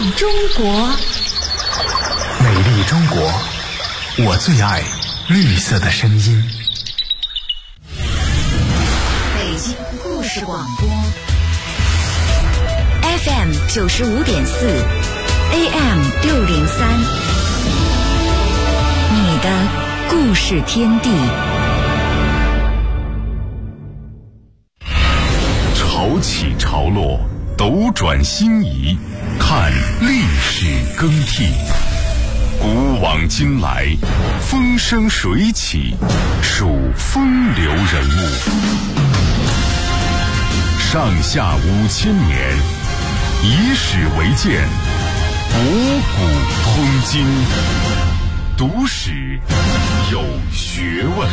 中国， 美丽中国，我最爱绿色的声音。 北京故事广播 FM 95.4 AM 603，你的故事天地。 潮起潮落，斗转星移，看历史更替。古往今来，风生水起，数风流人物。上下5000年，以史为鉴，博古通今。读史有学问。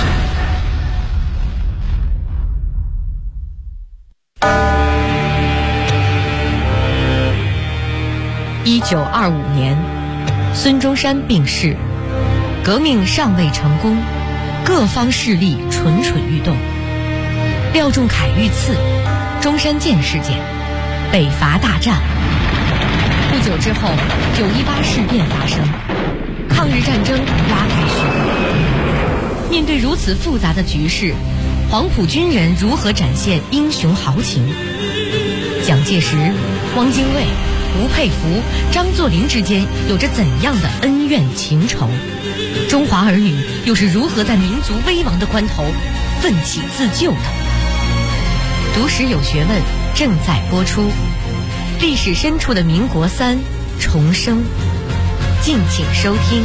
1925年，孙中山病逝，革命尚未成功，各方势力蠢蠢欲动。廖仲恺遇刺，中山舰事件，北伐大战。不久之后，918事变发生，抗日战争拉开序幕。面对如此复杂的局势，黄埔军人如何展现英雄豪情？蒋介石、汪精卫、吴佩孚、张作霖之间有着怎样的恩怨情仇？中华儿女又是如何在民族危亡的关头奋起自救的？读史有学问正在播出，历史深处的民国3重生，敬请收听。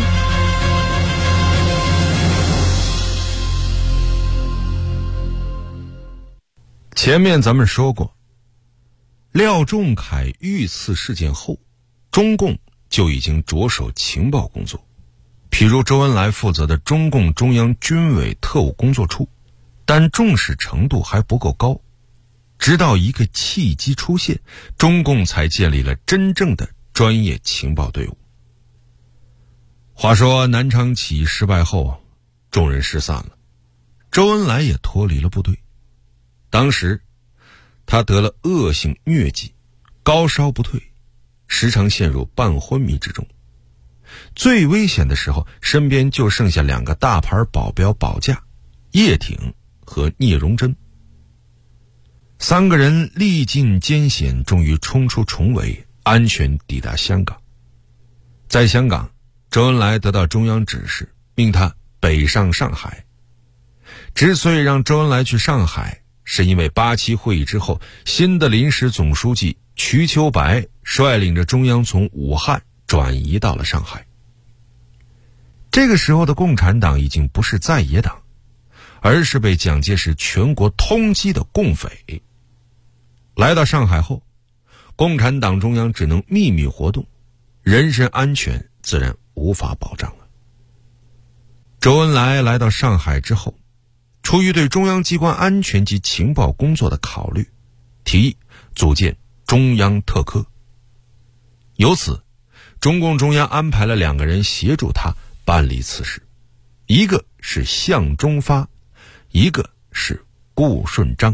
前面咱们说过，廖仲恺遇刺事件后，中共就已经着手情报工作，譬如周恩来负责的中共中央军委特务工作处，但重视程度还不够高。直到一个契机出现，中共才建立了真正的专业情报队伍。话说南昌起义失败后，众人失散了，周恩来也脱离了部队。当时他得了恶性疟疾，高烧不退，时常陷入半昏迷之中。最危险的时候，身边就剩下2个大牌保镖保驾，叶挺和聂荣臻。3个人历尽艰险，终于冲出重围，安全抵达香港。在香港，周恩来得到中央指示，命他北上上海。之所以让周恩来去上海，是因为87会议之后，新的临时总书记瞿秋白率领着中央从武汉转移到了上海。这个时候的共产党已经不是在野党，而是被蒋介石全国通缉的共匪。来到上海后，共产党中央只能秘密活动，人身安全自然无法保障了。周恩来来到上海之后，出于对中央机关安全及情报工作的考虑，提议组建中央特科。由此，中共中央安排了2个人协助他办理此事，一个是向忠发，一个是顾顺章。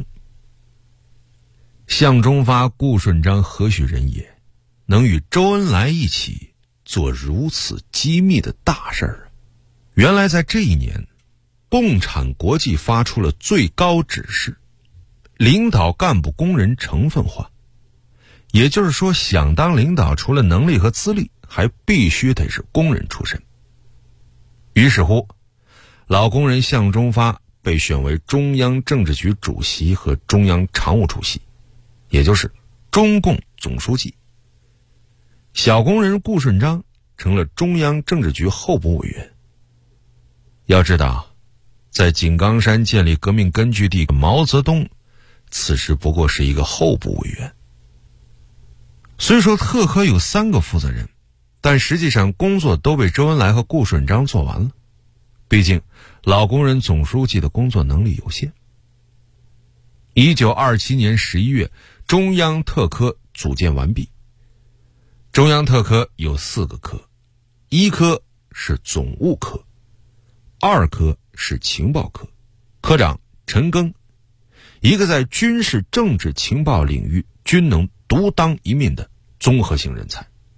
向忠发、顾顺章何许人也，能与周恩来一起做如此机密的大事儿？原来在这一年，共产国际发出了最高指示，领导干部工人成分化。也就是说，想当领导，除了能力和资历，还必须得是工人出身。于是乎，老工人向忠发被选为中央政治局主席和中央常务主席，也就是中共总书记。小工人顾顺章成了中央政治局候补委员。要知道，在井冈山建立革命根据地的毛泽东，此时不过是一个候补委员。虽说特科有3个负责人，但实际上工作都被周恩来和顾顺章做完了。毕竟老工人总书记的工作能力有限。1927年11月，中央特科组建完毕。中央特科有4个科，一科是总务科，2科是情报科，科长陈赓，一个在军事政治情报领域均能独当一面的综合性人才。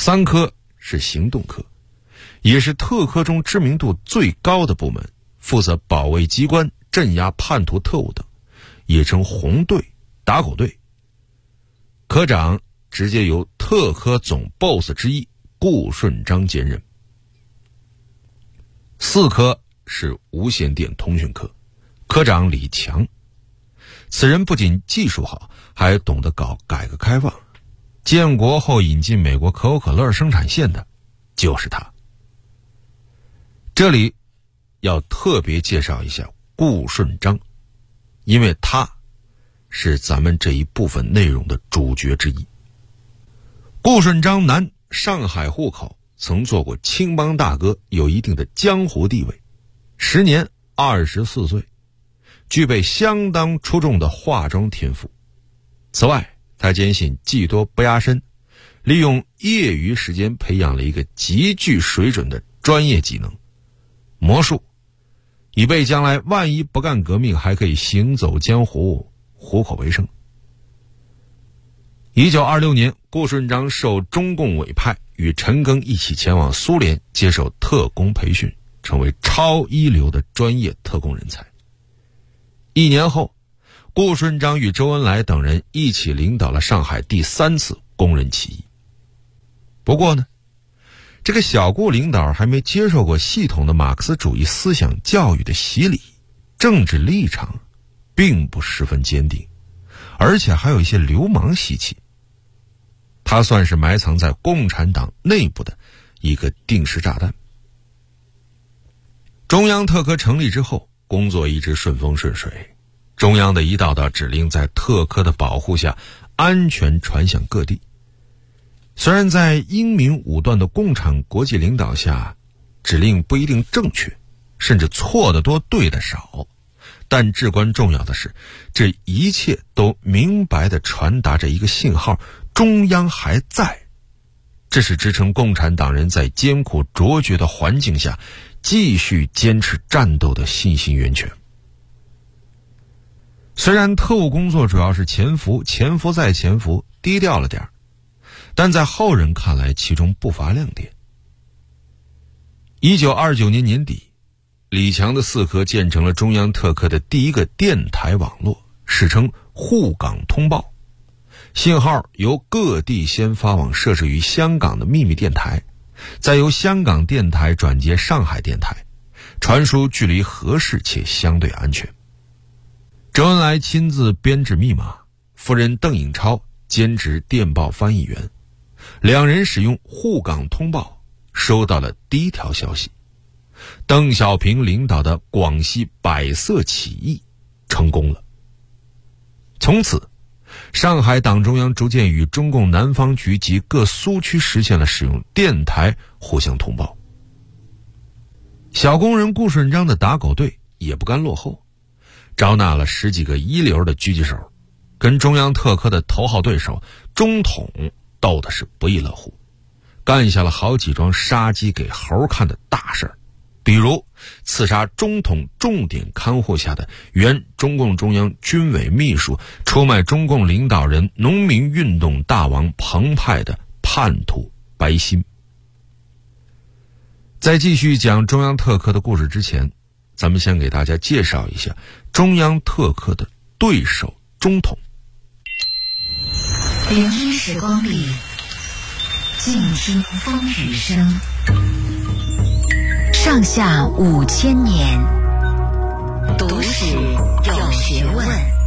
3科是行动科，也是特科中知名度最高的部门，负责保卫机关、镇压叛徒特务等，也称红队、打狗队。科长直接由特科总 BOSS 之一顾顺章兼任。4科是无线电通讯科，科长李强。此人不仅技术好，还懂得搞改革开放。建国后引进美国可口可乐生产线的就是他。这里要特别介绍一下顾顺章，因为他是咱们这一部分内容的主角之一。顾顺章男，上海户口，曾做过青帮大哥，有一定的江湖地位。时年24岁，具备相当出众的化妆天赋。此外，他坚信技多不压身，利用业余时间培养了一个极具水准的专业技能——魔术，以备将来万一不干革命，还可以行走江湖，糊口为生。1926年，顾顺章受中共委派，与陈赓一起前往苏联接受特工培训，成为超一流的专业特工人才。1年后，顾顺章与周恩来等人一起领导了上海第3次工人起义。不过呢，这个小顾领导还没接受过系统的马克思主义思想教育的洗礼，政治立场并不十分坚定，而且还有一些流氓习气。他算是埋藏在共产党内部的一个定时炸弹。中央特科成立之后，工作一直顺风顺水，中央的一道道指令在特科的保护下安全传向各地。虽然在英明武断的共产国际领导下，指令不一定正确，甚至错得多对得少，但至关重要的是，这一切都明白地传达着一个信号：中央还在。这是支撑共产党人在艰苦卓绝的环境下继续坚持战斗的信心源泉。虽然特务工作主要是潜伏再潜伏，低调了点，但在后人看来，其中不乏亮点。1929年年底，李强的4科建成了中央特科的第一个电台网络，史称沪港通报。信号由各地先发往设置于香港的秘密电台，再由香港电台转接上海电台，传输距离合适且相对安全。周恩来亲自编制密码，夫人邓颖超兼职电报翻译员，两人使用沪港通报收到了第一条消息：邓小平领导的广西百色起义成功了。从此，上海党中央逐渐与中共南方局及各苏区实现了使用电台互相通报。小工人顾顺章的打狗队也不甘落后，招纳了10几个一流的狙击手，跟中央特科的头号对手中统斗的是不亦乐乎，干下了好几桩杀鸡给猴看的大事儿。比如刺杀中统重点看护下的原中共中央军委秘书、出卖中共领导人、农民运动大王彭湃的叛徒白鑫。在继续讲中央特科的故事之前，咱们先给大家介绍一下中央特科的对手中统。 聆听时光里，静听风雨声。上下5000年，读史有学问。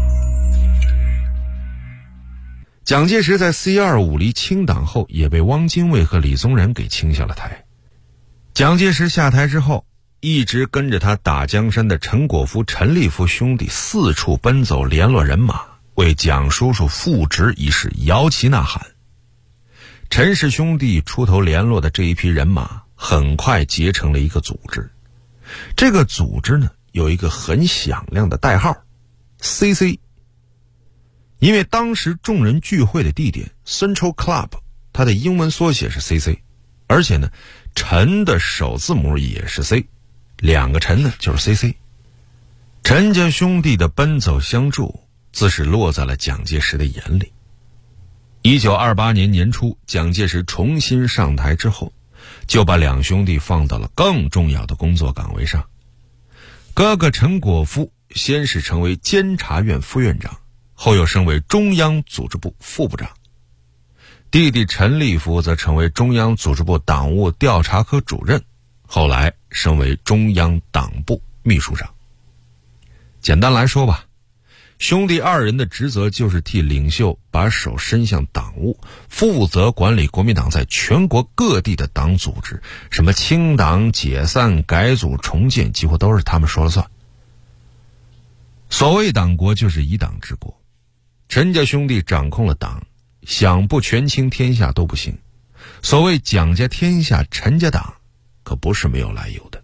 蒋介石在4.15离清党后，也被汪精卫和李宗仁给清下了台。蒋介石下台之后，一直跟着他打江山的陈果夫、陈立夫兄弟四处奔走联络人马，为蒋叔叔复职一事摇旗呐喊。陈氏兄弟出头联络的这一批人马很快结成了一个组织。这个组织呢，有一个很响亮的代号 CC， 因为当时众人聚会的地点 Central Club 它的英文缩写是 CC， 而且呢陈的首字母也是 C， 两个陈呢就是 CC。 陈家兄弟的奔走相助自是落在了蒋介石的眼里。 1928年年初，蒋介石重新上台之后，就把两兄弟放到了更重要的工作岗位上。哥哥陈果夫先是成为监察院副院长，后又升为中央组织部副部长。弟弟陈立夫则成为中央组织部党务调查科主任，后来升为中央党部秘书长。简单来说吧，兄弟二人的职责就是替领袖把手伸向党务，负责管理国民党在全国各地的党组织，什么清党、解散、改组、重建，几乎都是他们说了算。所谓党国就是以党治国，陈家兄弟掌控了党，想不权倾天下都不行。所谓蒋家天下陈家党，可不是没有来由的。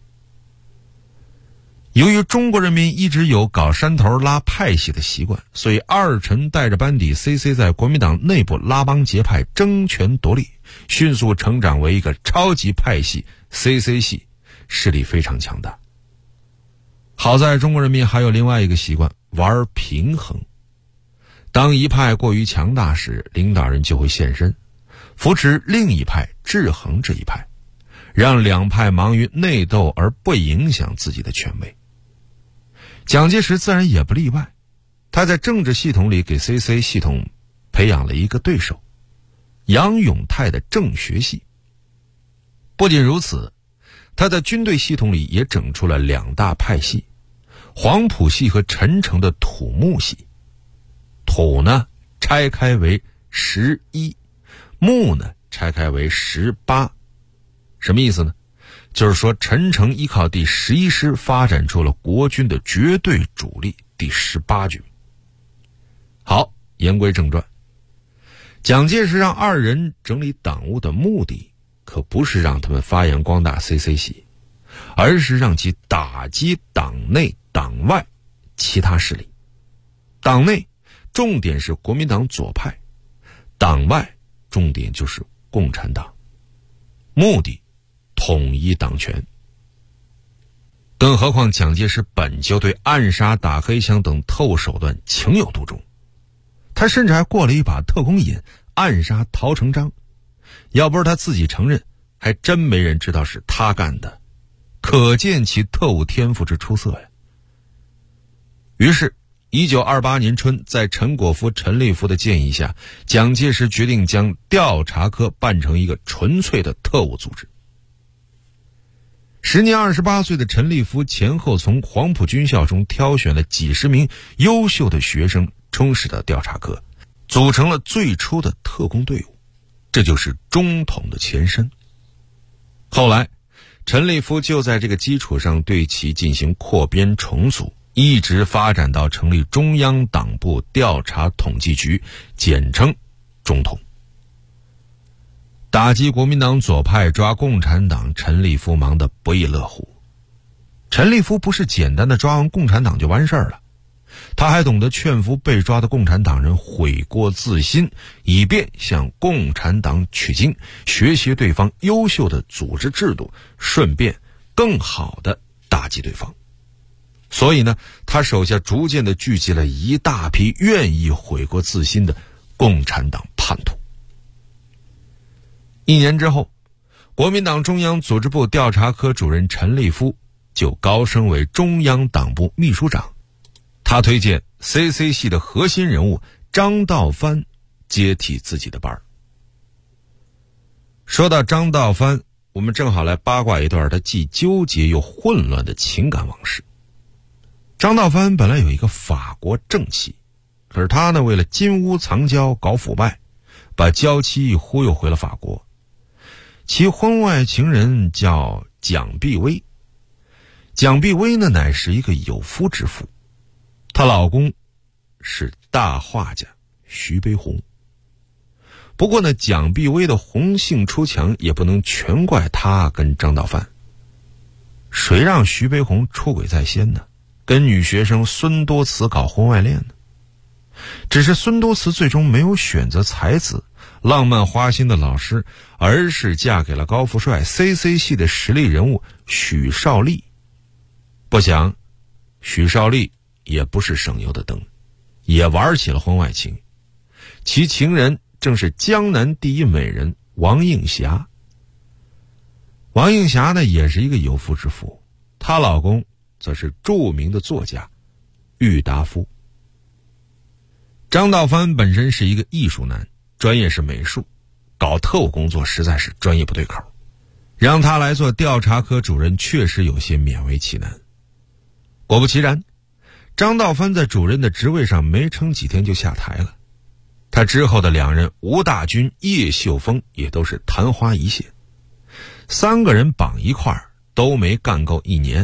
由于中国人民一直有搞山头拉派系的习惯，所以二陈带着班底 CC 在国民党内部拉帮结派，争权夺利，迅速成长为一个超级派系 CC 系，势力非常强大。好在中国人民还有另外一个习惯，玩平衡。当一派过于强大时，领导人就会现身，扶持另一派，制衡这一派，让两派忙于内斗而不影响自己的权威。蒋介石自然也不例外，他在政治系统里给 CC 系统培养了一个对手，杨永泰的政学系。不仅如此，他在军队系统里也整出了两大派系，黄埔系和陈诚的土木系。土呢拆开为11，木呢拆开为18。什么意思呢？就是说陈诚依靠第11师发展出了国军的绝对主力第18军。好，言归正传，蒋介石让二人整理党务的目的可不是让他们发扬光大 CC 系，而是让其打击党内党外其他势力。党内重点是国民党左派，党外重点就是共产党，目的统一党权。更何况蒋介石本就对暗杀、打黑枪等特务手段情有独钟，他甚至还过了一把特工瘾，暗杀陶成章。要不是他自己承认，还真没人知道是他干的，可见其特务天赋之出色呀。于是1928年春，在陈果夫、陈立夫的建议下，蒋介石决定将调查科办成一个纯粹的特务组织。时年28岁的陈立夫前后从黄埔军校中挑选了几十名优秀的学生，充实到调查科，组成了最初的特工队伍，这就是中统的前身。后来陈立夫就在这个基础上对其进行扩编重组，一直发展到成立中央党部调查统计局，简称中统。打击国民党左派，抓共产党，陈立夫忙得不亦乐乎。陈立夫不是简单的抓完共产党就完事儿了，他还懂得劝服被抓的共产党人悔过自新，以便向共产党取经，学习对方优秀的组织制度，顺便更好地打击对方。所以呢，他手下逐渐地聚集了一大批愿意悔过自新的共产党叛徒。1年之后，国民党中央组织部调查科主任陈立夫就高升为中央党部秘书长。他推荐 CC 系的核心人物张道藩接替自己的班儿。说到张道藩，我们正好来八卦一段他既纠结又混乱的情感往事。张道藩本来有一个法国正妻，可是他呢为了金屋藏娇搞腐败，把娇妻忽悠回了法国。其婚外情人叫蒋碧薇，蒋碧薇呢乃是一个有夫之妇，她老公是大画家徐悲鸿。不过呢，蒋碧薇的红杏出墙也不能全怪她跟张道藩。谁让徐悲鸿出轨在先呢？跟女学生孙多慈搞婚外恋呢？只是孙多慈最终没有选择才子浪漫花心的老师，而是嫁给了高富帅 CC 系的实力人物许绍利。不想许绍利也不是省油的灯，也玩起了婚外情。其情人正是江南第一美人王映霞。王映霞呢，也是一个有妇之夫，她老公则是著名的作家郁达夫。张道藩本身是一个艺术男，专业是美术，搞特务工作实在是专业不对口，让他来做调查科主任确实有些勉为其难。果不其然，张道藩在主任的职位上没撑几天就下台了。他之后的两任吴大军、叶秀峰也都是昙花一现，三个人绑一块儿都没干够1年。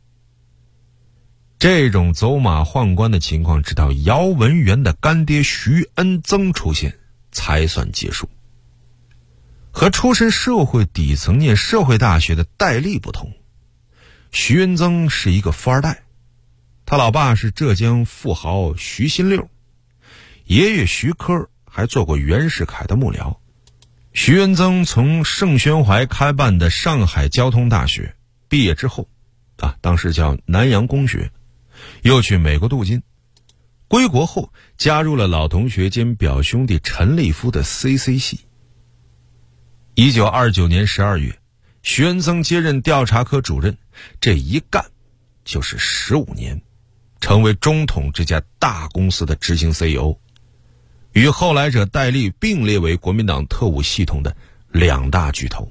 这种走马宦官的情况直到姚文元的干爹徐恩曾出现才算结束。和出身社会底层念社会大学的戴笠不同，徐恩曾是一个富二代，他老爸是浙江富豪徐新六，爷爷徐科还做过袁世凯的幕僚。徐恩曾从盛宣怀开办的上海交通大学毕业之后，当时叫南洋公学，又去美国镀金。归国后加入了老同学兼表兄弟陈立夫的 CC 系。1929年12月，徐恩曾接任调查科主任，这一干就是15年，成为中统这家大公司的执行 CEO， 与后来者戴笠并列为国民党特务系统的2大巨头。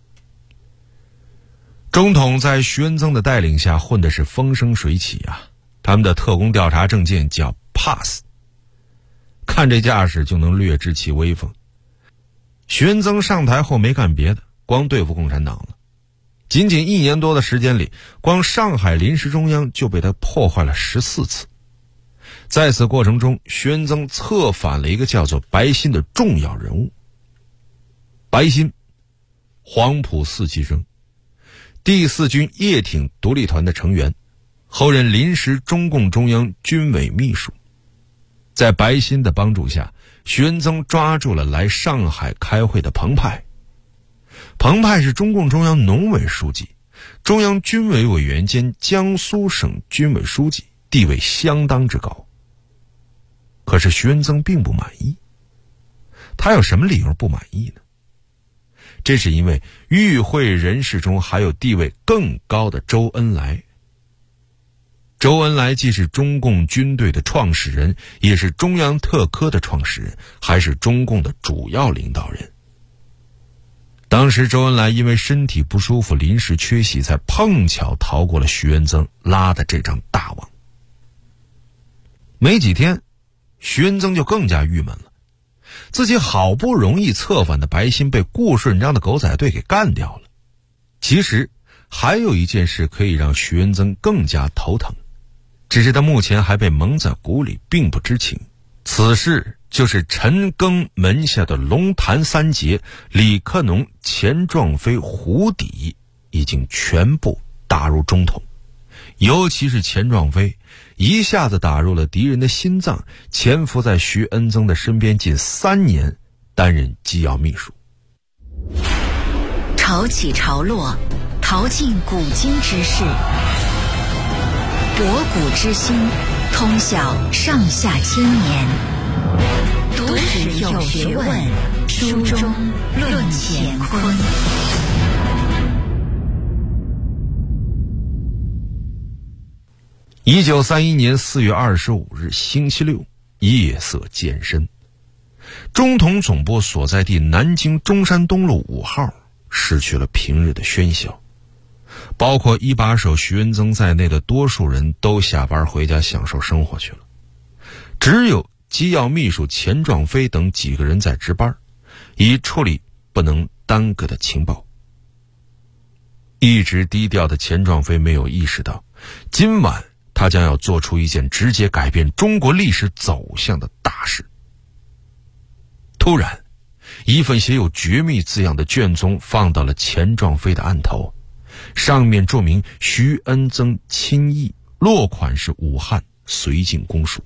中统在徐恩曾的带领下混的是风生水起啊，他们的特工调查证件叫 PASS， 看这架势就能略知其威风。徐恩曾上台后没干别的，光对付共产党了。仅仅1年多的时间里，光上海临时中央就被他破坏了14次。在此过程中，徐恩曾策反了一个叫做白欣的重要人物。白欣，黄埔4期生，第4军叶挺独立团的成员，后任临时中共中央军委秘书。在白欣的帮助下，徐恩曾抓住了来上海开会的彭湃。彭湃是中共中央农委书记、中央军委委员兼江苏省军委书记，地位相当之高。可是徐恩曾并不满意。他有什么理由不满意呢？这是因为与会人士中还有地位更高的周恩来。周恩来既是中共军队的创始人，也是中央特科的创始人，还是中共的主要领导人。当时周恩来因为身体不舒服临时缺席，才碰巧逃过了徐恩曾拉的这张大网。没几天，徐恩曾就更加郁闷了，自己好不容易策反的白欣被顾顺章的狗仔队给干掉了。其实还有一件事可以让徐恩曾更加头疼，只是他目前还被蒙在鼓里，并不知情。此事就是陈赓门下的龙潭三杰李克农、钱壮飞、胡底已经全部打入中统，尤其是钱壮飞一下子打入了敌人的心脏，潜伏在徐恩曾的身边近3年，担任机要秘书。 潮起潮落，淘尽古今之事，博古之今，通晓上下千年。读史有学问，书中论乾坤。 1931年4月25日星期六，夜色渐深，中统总部所在地南京中山东路5号失去了平日的喧嚣，包括一把手徐恩曾在内的多数人都下班回家享受生活去了，只有机要秘书钱壮飞等几个人在值班，以处理不能耽搁的情报。一直低调的钱壮飞没有意识到，今晚他将要做出一件直接改变中国历史走向的大事。突然，一份写有绝密字样的卷宗放到了钱壮飞的案头，上面注明徐恩曾亲译，落款是武汉绥靖公署。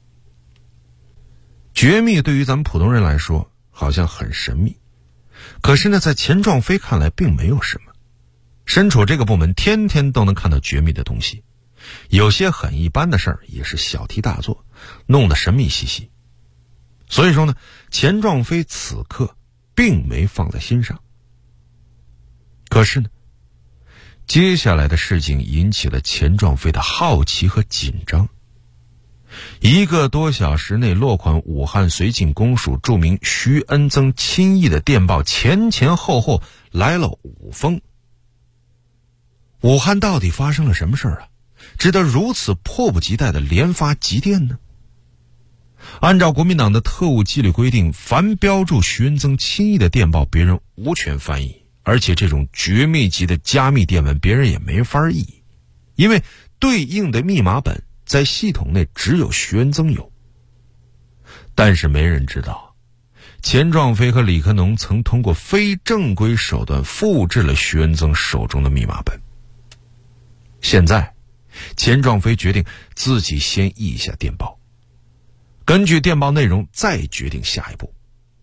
绝密对于咱们普通人来说好像很神秘，可是呢，在钱壮飞看来并没有什么。身处这个部门，天天都能看到绝密的东西，有些很一般的事儿也是小题大做，弄得神秘兮兮。 所以说呢，钱壮飞此刻并没放在心上。可是呢，接下来的事情引起了钱壮飞的好奇和紧张。1个多小时内落款武汉绥靖公署著名徐恩曾亲译的电报前后后来了5封。武汉到底发生了什么事儿啊？值得如此迫不及待的连发急电呢？按照国民党的特务纪律规定，凡标注徐恩曾亲译的电报，别人无权翻译，而且这种绝密级的加密电文，别人也没法译，因为对应的密码本在系统内只有徐恩曾有。但是没人知道，钱壮飞和李克农曾通过非正规手段复制了徐恩曾手中的密码本。现在，钱壮飞决定自己先译一下电报，根据电报内容再决定下一步。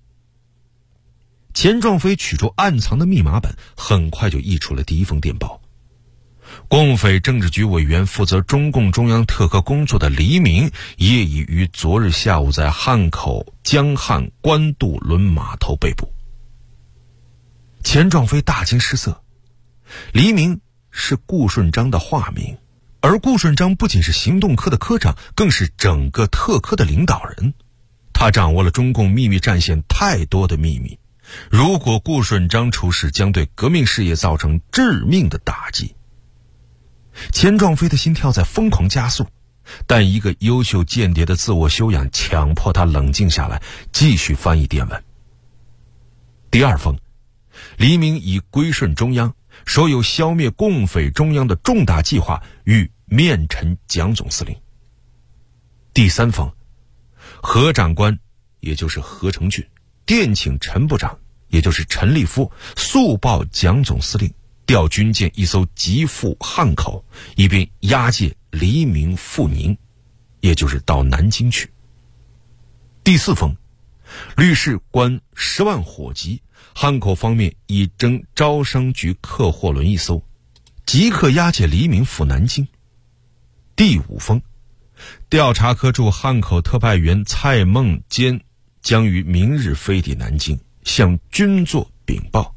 钱壮飞取出暗藏的密码本，很快就译出了第1封电报。共匪政治局委员、负责中共中央特科工作的黎明，业已于昨日下午在汉口江汉官渡轮码头被捕。钱壮飞大惊失色，黎明是顾顺章的化名，而顾顺章不仅是行动科的科长，更是整个特科的领导人。他掌握了中共秘密战线太多的秘密，如果顾顺章出事，将对革命事业造成致命的打击。钱壮飞的心跳在疯狂加速，但一个优秀间谍的自我修养强迫他冷静下来，继续翻译电文。第2封，黎明已归顺中央，说有消灭共匪中央的重大计划，欲面陈蒋总司令。第3封，何长官也就是何成俊电请陈部长也就是陈立夫速报蒋总司令，调军舰1艘急赴汉口，以便押解黎明赴宁，也就是到南京去。第4封，律师关10万火急，汉口方面已征招商局客货轮1艘，即刻押解黎明赴南京。第5封，调查科驻汉口特派员蔡孟坚将于明日飞抵南京，向军座禀报。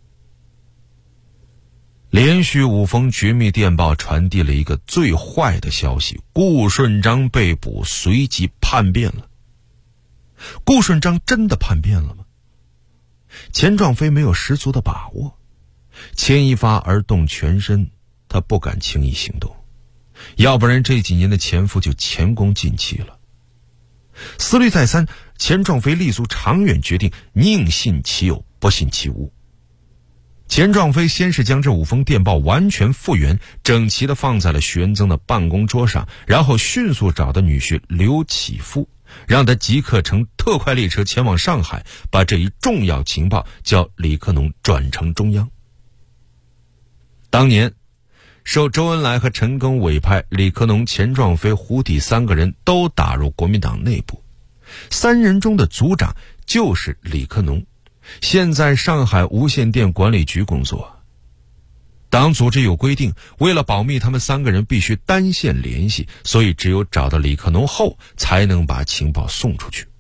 连续5封绝密电报传递了一个最坏的消息：顾顺章被捕，随即叛变了。顾顺章真的叛变了吗？钱壮飞没有十足的把握，牵一发而动全身，他不敢轻易行动，要不然这几年的前夫就前功尽弃了。思虑再三，钱壮飞立足长远，决定宁信其有，不信其无。钱壮飞先是将这5封电报完全复原，整齐地放在了徐恩曾的办公桌上，然后迅速找到女婿刘启夫，让他即刻乘特快列车前往上海，把这一重要情报叫李克农转呈中央。当年受周恩来和陈赓委派，李克农、钱壮飞、胡底3个人都打入国民党内部，3人中的组长就是李克农，现在上海无线电管理局工作。党组织有规定，为了保密，他们3个人必须单线联系，所以只有找到李克农后，才能把情报送出去。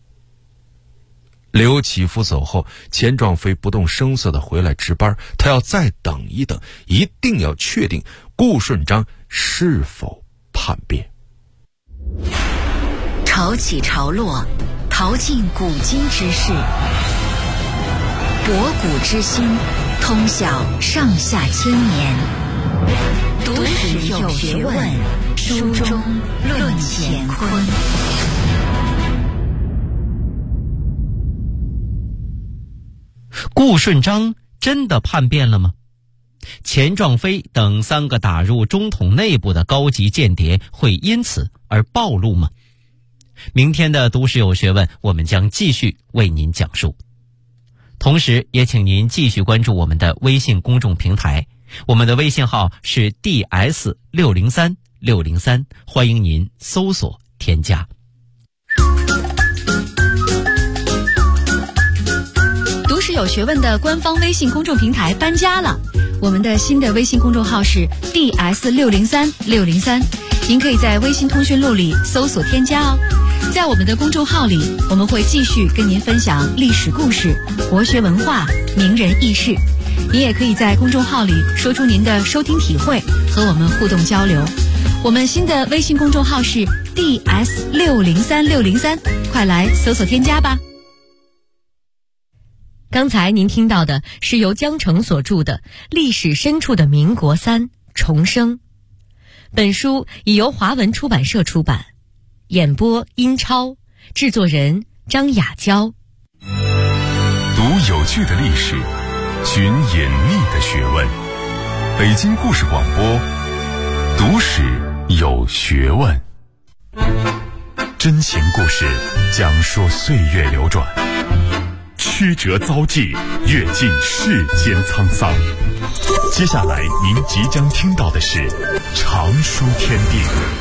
刘启夫走后，钱壮飞不动声色地回来值班，他要再等一等，一定要确定顾顺章是否叛变。 潮起潮落，淘尽古今之事，博古之心，通晓上下千年。读史有学问，书中论乾坤。 顾顺章真的叛变了吗？钱壮飞等3个打入中统内部的高级间谍会因此而暴露吗？明天的读史有学问，我们将继续为您讲述。同时也请您继续关注我们的微信公众平台，我们的微信号是 DS603603，欢迎您搜索添加。 读史有学问的官方微信公众平台搬家了，我们的新的微信公众号是 DS603603，您可以在微信通讯录里搜索添加哦。 在我们的公众号里，我们会继续跟您分享历史故事、国学文化、名人轶事。您也可以在公众号里说出您的收听体会，和我们互动交流。我们新的微信公众号是 DS603603，快来搜索添加吧。 刚才您听到的是由江澄所著的《历史深处的民国三重生》，本书已由华文出版社出版，演播殷超，制作人张雅娇。 读有趣的历史，寻隐秘的学问。北京故事广播，读史有学问。 真情故事，讲述岁月流转，曲折遭际，阅尽世间沧桑。接下来您即将听到的是常书天地。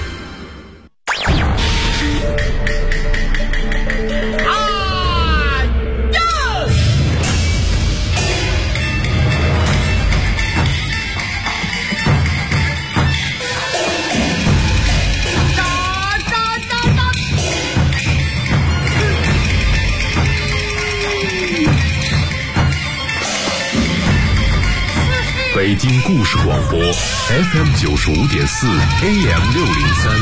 北京故事广播 FM95.4 AM603，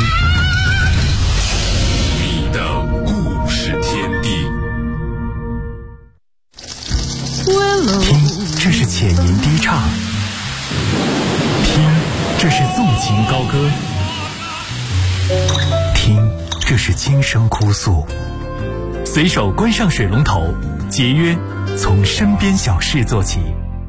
你的故事天地。 听，这是浅吟低唱；听，这是纵情高歌；听，这是轻声哭诉。随手关上水龙头，节约从身边小事做起。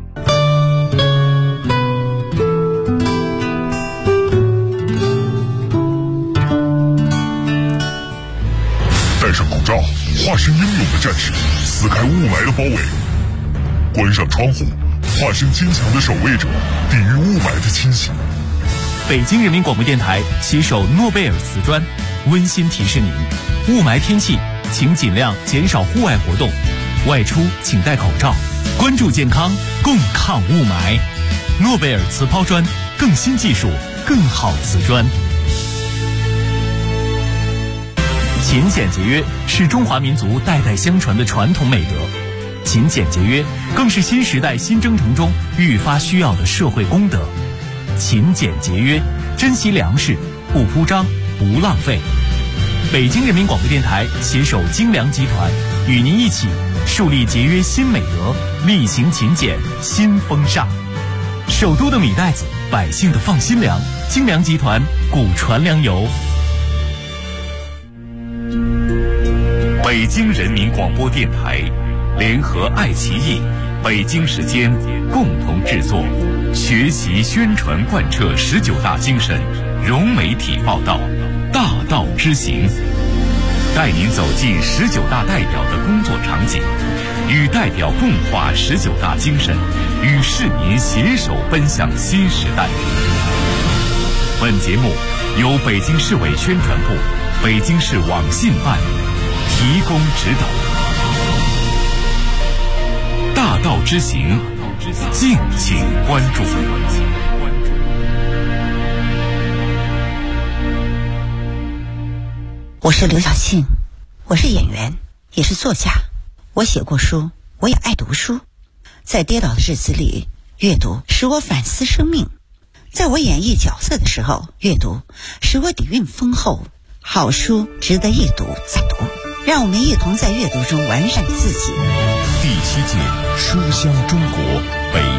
戴上口罩，化身英勇的战士，撕开雾霾的包围；关上窗户，化身坚强的守卫者，抵御雾霾的侵袭。 北京人民广播电台携手诺贝尔瓷砖，温馨提示您：雾霾天气，请尽量减少户外活动，外出请戴口罩，关注健康，共抗雾霾。诺贝尔瓷抛砖，更新技术，更好瓷砖。勤俭节约是中华民族代代相传的传统美德，勤俭节约更是新时代新征程中愈发需要的社会公德。勤俭节约，珍惜粮食，不铺张，不浪费。北京人民广播电台携手精粮集团，与您一起树立节约新美德，力行勤俭新风尚。首都的米袋子，百姓的放心粮，精粮集团古传粮油。 北京人民广播电台联合爱奇艺、北京时间共同制作，学习宣传贯彻19大精神，融媒体报道，大道之行，带您走进19大代表的工作场景，与代表共话19大精神，与市民携手奔向新时代。本节目由北京市委宣传部、北京市网信办提供指导。大道之行，敬请关注。 我是刘晓庆，我是演员，也是作家。我写过书，我也爱读书。在跌倒的日子里，阅读使我反思生命；在我演绎角色的时候，阅读使我底蕴丰厚。好书值得一读再读，让我们一同在阅读中完善自己。 第7届书香中国北